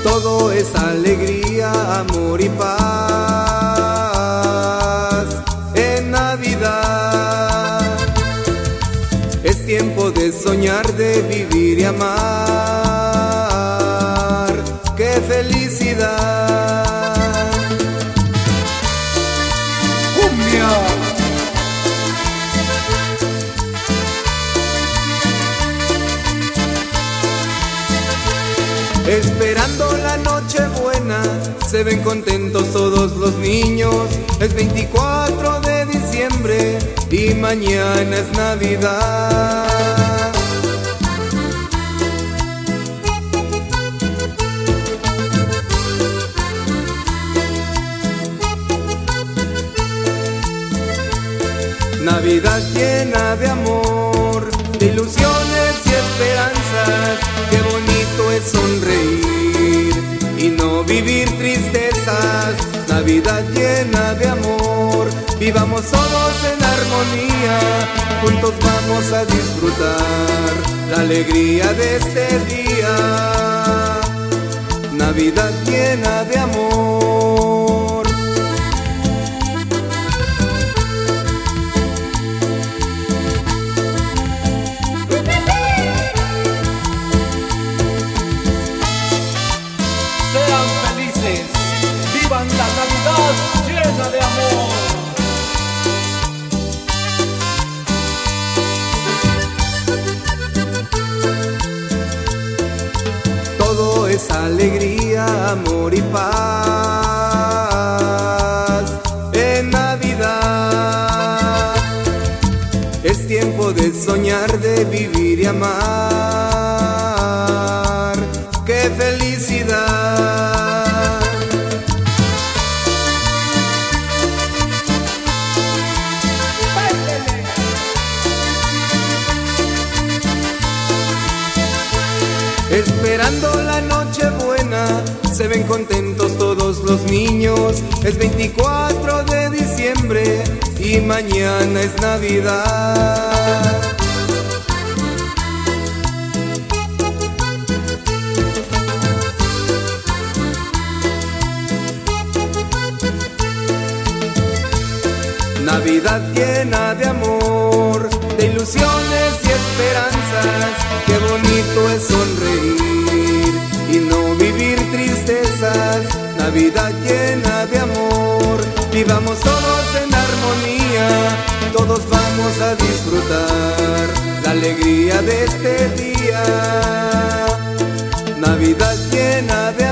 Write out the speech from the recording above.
Todo es alegría, amor y paz en Navidad. Es tiempo de soñar, de vivir y amar. ¡Qué felicidad! ¡Cumbia! Esperando la noche buena, se ven contentos todos los niños. Es 24 de diciembre y mañana es Navidad. Navidad llena de amor, de ilusiones y esperanzas. Qué bonito es sonreír y no vivir tristezas. Navidad llena de amor, vivamos todos en armonía. Juntos vamos a disfrutar la alegría de este día. Navidad llena de amor. Sean felices, vivan la Navidad llena de amor. Todo es alegría, amor y paz en Navidad. Es tiempo de soñar, de vivir y amar. ¡Qué felicidad! Esperando la noche buena, se ven contentos todos los niños. Es 24 de diciembre y mañana es Navidad. Navidad llena de amor, de ilusiones y esperanzas. Qué bonito es sonreír y no vivir tristezas. Navidad llena de amor, vivamos todos en armonía. Todos vamos a disfrutar la alegría de este día. Navidad llena de amor.